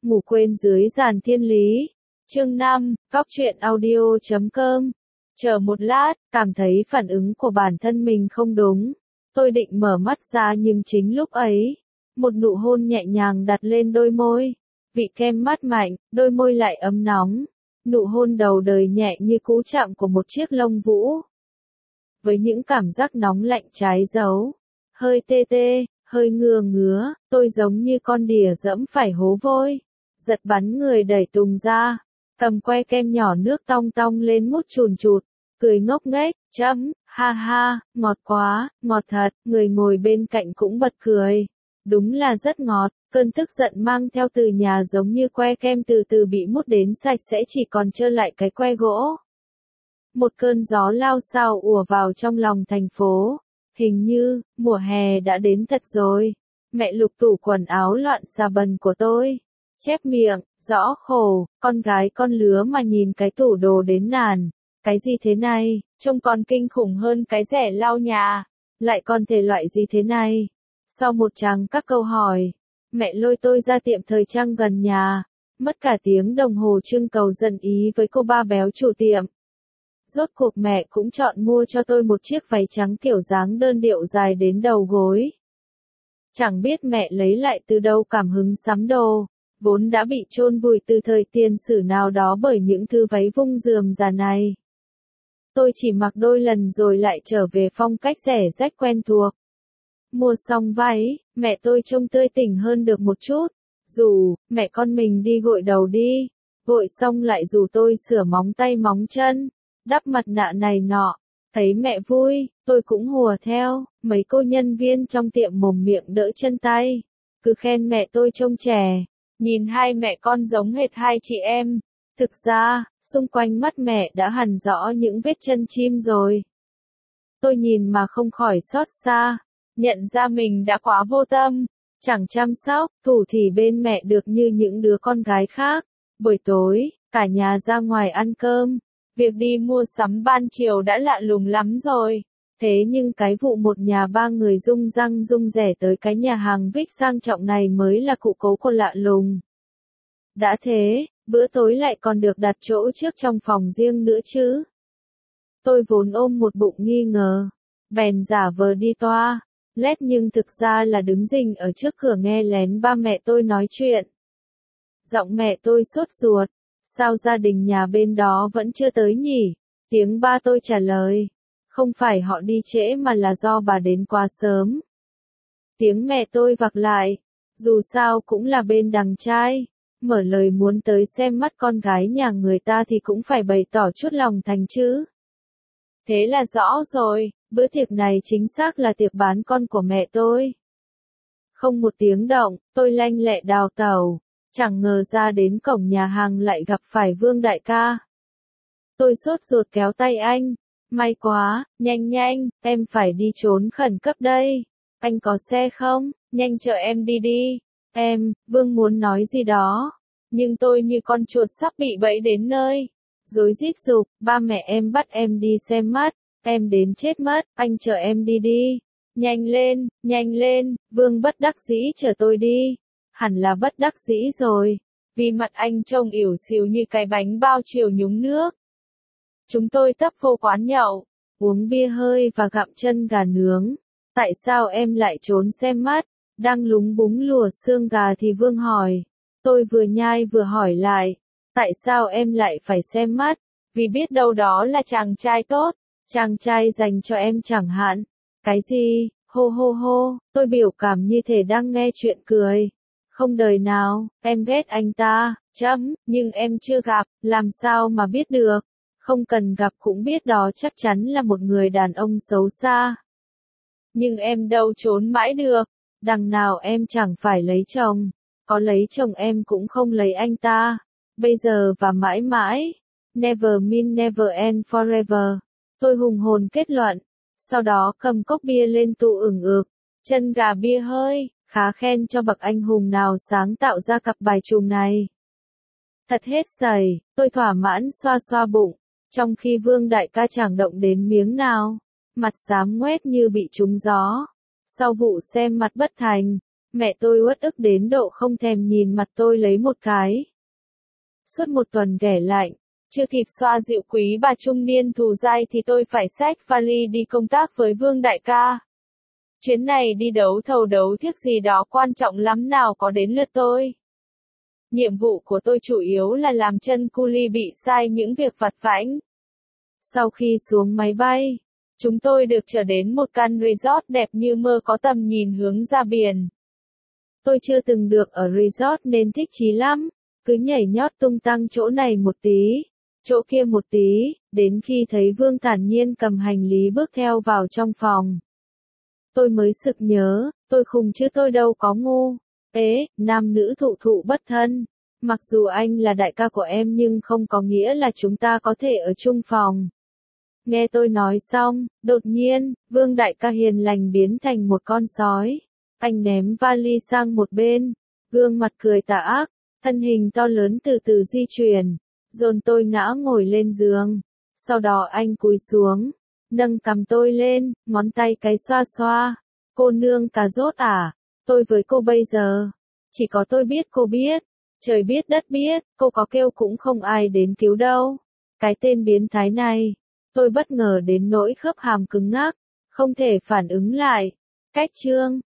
Ngủ quên dưới giàn thiên lý. Chương 5, Góc truyện audio.com. Chờ một lát, cảm thấy phản ứng của bản thân mình không đúng. Tôi định mở mắt ra nhưng chính lúc ấy, một nụ hôn nhẹ nhàng đặt lên đôi môi. Vị kem mát mạnh, đôi môi lại ấm nóng. Nụ hôn đầu đời nhẹ như cú chạm của một chiếc lông vũ. Với những cảm giác nóng lạnh trái dấu, hơi tê tê, hơi ngứa ngứa, tôi giống như con đỉa dẫm phải hố vôi. Giật bắn người đẩy Tùng ra, cầm que kem nhỏ nước tong tong lên mút chùn chụt, cười ngốc nghếch, ha ha, ngọt quá, ngọt thật, người ngồi bên cạnh cũng bật cười. Đúng là rất ngọt, cơn tức giận mang theo từ nhà giống như que kem từ từ bị mút đến sạch sẽ chỉ còn trơ lại cái que gỗ. Một cơn gió lao xao ùa vào trong lòng thành phố. Hình như, mùa hè đã đến thật rồi. Mẹ lục tủ quần áo loạn xà bần của tôi. Chép miệng, rõ khổ, con gái con lứa mà nhìn cái tủ đồ đến nản. Cái gì thế này, trông còn kinh khủng hơn cái rẻ lau nhà. Lại còn thể loại gì thế này? Sau một tràng các câu hỏi, mẹ lôi tôi ra tiệm thời trang gần nhà. Mất cả tiếng đồng hồ trưng cầu dân ý với cô ba béo chủ tiệm. Rốt cuộc mẹ cũng chọn mua cho tôi một chiếc váy trắng kiểu dáng đơn điệu dài đến đầu gối. Chẳng biết mẹ lấy lại từ đâu cảm hứng sắm đồ, vốn đã bị chôn vùi từ thời tiền sử nào đó bởi những thứ váy vung rườm rà này. Tôi chỉ mặc đôi lần rồi lại trở về phong cách rẻ rách quen thuộc. Mua xong váy, mẹ tôi trông tươi tỉnh hơn được một chút. Rủ, mẹ con mình đi gội đầu đi. Gội xong lại rủ tôi sửa móng tay móng chân, đắp mặt nạ này nọ. Thấy mẹ vui, tôi cũng hùa theo. Mấy cô nhân viên trong tiệm mồm miệng đỡ chân tay, cứ khen mẹ tôi trông trẻ. Nhìn hai mẹ con giống hệt hai chị em. Thực ra, xung quanh mắt mẹ đã hằn rõ những vết chân chim rồi. Tôi nhìn mà không khỏi xót xa, nhận ra mình đã quá vô tâm, chẳng chăm sóc, thủ thỉ bên mẹ được như những đứa con gái khác. Buổi tối, cả nhà ra ngoài ăn cơm. Việc đi mua sắm ban chiều đã lạ lùng lắm rồi. Thế nhưng cái vụ một nhà ba người rung răng rung rẻ tới cái nhà hàng Vic sang trọng này mới là cụ cố của lạ lùng. Đã thế, bữa tối lại còn được đặt chỗ trước trong phòng riêng nữa chứ. Tôi vốn ôm một bụng nghi ngờ, bèn giả vờ đi toa, lét nhưng thực ra là đứng rình ở trước cửa nghe lén ba mẹ tôi nói chuyện. Giọng mẹ tôi sốt ruột, sao gia đình nhà bên đó vẫn chưa tới nhỉ? Tiếng ba tôi trả lời, không phải họ đi trễ mà là do bà đến quá sớm. Tiếng mẹ tôi vặc lại, dù sao cũng là bên đằng trai, mở lời muốn tới xem mắt con gái nhà người ta thì cũng phải bày tỏ chút lòng thành chứ. Thế là rõ rồi, bữa tiệc này chính xác là tiệc bán con của mẹ tôi. Không một tiếng động, tôi lanh lẹ đào tẩu, chẳng ngờ ra đến cổng nhà hàng lại gặp phải Vương đại ca. Tôi sốt ruột kéo tay anh, may quá, nhanh nhanh, em phải đi trốn khẩn cấp đây. Anh có xe không? Nhanh chở em đi đi. Vương muốn nói gì đó, nhưng tôi như con chuột sắp bị bẫy đến nơi. Rối rít giục, ba mẹ em bắt em đi xem mắt, em đến chết mất, anh chở em đi đi. Nhanh lên, Vương bất đắc dĩ chở tôi đi. Hẳn là bất đắc dĩ rồi, vì mặt anh trông ỉu xìu như cái bánh bao chiều nhúng nước. Chúng tôi tấp vô quán nhậu, uống bia hơi và gặm chân gà nướng. Tại sao em lại trốn xem mắt? Đang lúng búng lùa xương gà thì Vương hỏi. Tôi vừa nhai vừa hỏi lại. Tại sao em lại phải xem mắt? Vì biết đâu đó là chàng trai tốt. Chàng trai dành cho em chẳng hạn. Cái gì? Hô hô hô, tôi biểu cảm như thể đang nghe chuyện cười. Không đời nào, em ghét anh ta, nhưng em chưa gặp, làm sao mà biết được. Không cần gặp cũng biết đó chắc chắn là một người đàn ông xấu xa. Nhưng em đâu trốn mãi được, đằng nào em chẳng phải lấy chồng, có lấy chồng em cũng không lấy anh ta. Bây giờ và mãi mãi, never mean never and forever. Tôi hùng hồn kết luận, sau đó cầm cốc bia lên tụ ửng ực, chân gà bia hơi, khá khen cho bậc anh hùng nào sáng tạo ra cặp bài trùng này. Thật hết sẩy, tôi thỏa mãn xoa xoa bụng, trong khi Vương đại ca chẳng động đến miếng nào, mặt xám ngoét như bị trúng gió. Sau vụ xem mặt bất thành, Mẹ tôi uất ức đến độ không thèm nhìn mặt tôi lấy một cái. Suốt một tuần ghẻ lạnh, chưa kịp xoa dịu quý bà trung niên thù dai thì tôi phải xách vali đi công tác với Vương đại ca. Chuyến này đi đấu thầu đấu thiếc gì đó quan trọng lắm nào có đến lượt tôi. Nhiệm vụ của tôi chủ yếu là làm chân cu li bị sai những việc vặt vãnh. Sau khi xuống máy bay, chúng tôi được trở đến một căn resort đẹp như mơ có tầm nhìn hướng ra biển. Tôi chưa từng được ở resort nên thích chí lắm, cứ nhảy nhót tung tăng chỗ này một tí, chỗ kia một tí, đến khi thấy Vương thản nhiên cầm hành lý bước theo vào trong phòng. Tôi mới sực nhớ, tôi khùng chứ tôi đâu có ngu. Ế, nam nữ thụ thụ bất thân. Mặc dù anh là đại ca của em nhưng không có nghĩa là chúng ta có thể ở chung phòng. Nghe tôi nói xong, đột nhiên, Vương đại ca hiền lành biến thành một con sói. Anh ném vali sang một bên, gương mặt cười tà ác, thân hình to lớn từ từ di chuyển, dồn tôi ngã ngồi lên giường. Sau đó anh cúi xuống, nâng cằm tôi lên, ngón tay cái xoa xoa. Cô nương cà rốt à? Tôi với cô bây giờ, chỉ có tôi biết cô biết, trời biết đất biết, cô có kêu cũng không ai đến cứu đâu. Cái tên biến thái này, tôi bất ngờ đến nỗi khớp hàm cứng ngắc, không thể phản ứng lại. Cách chương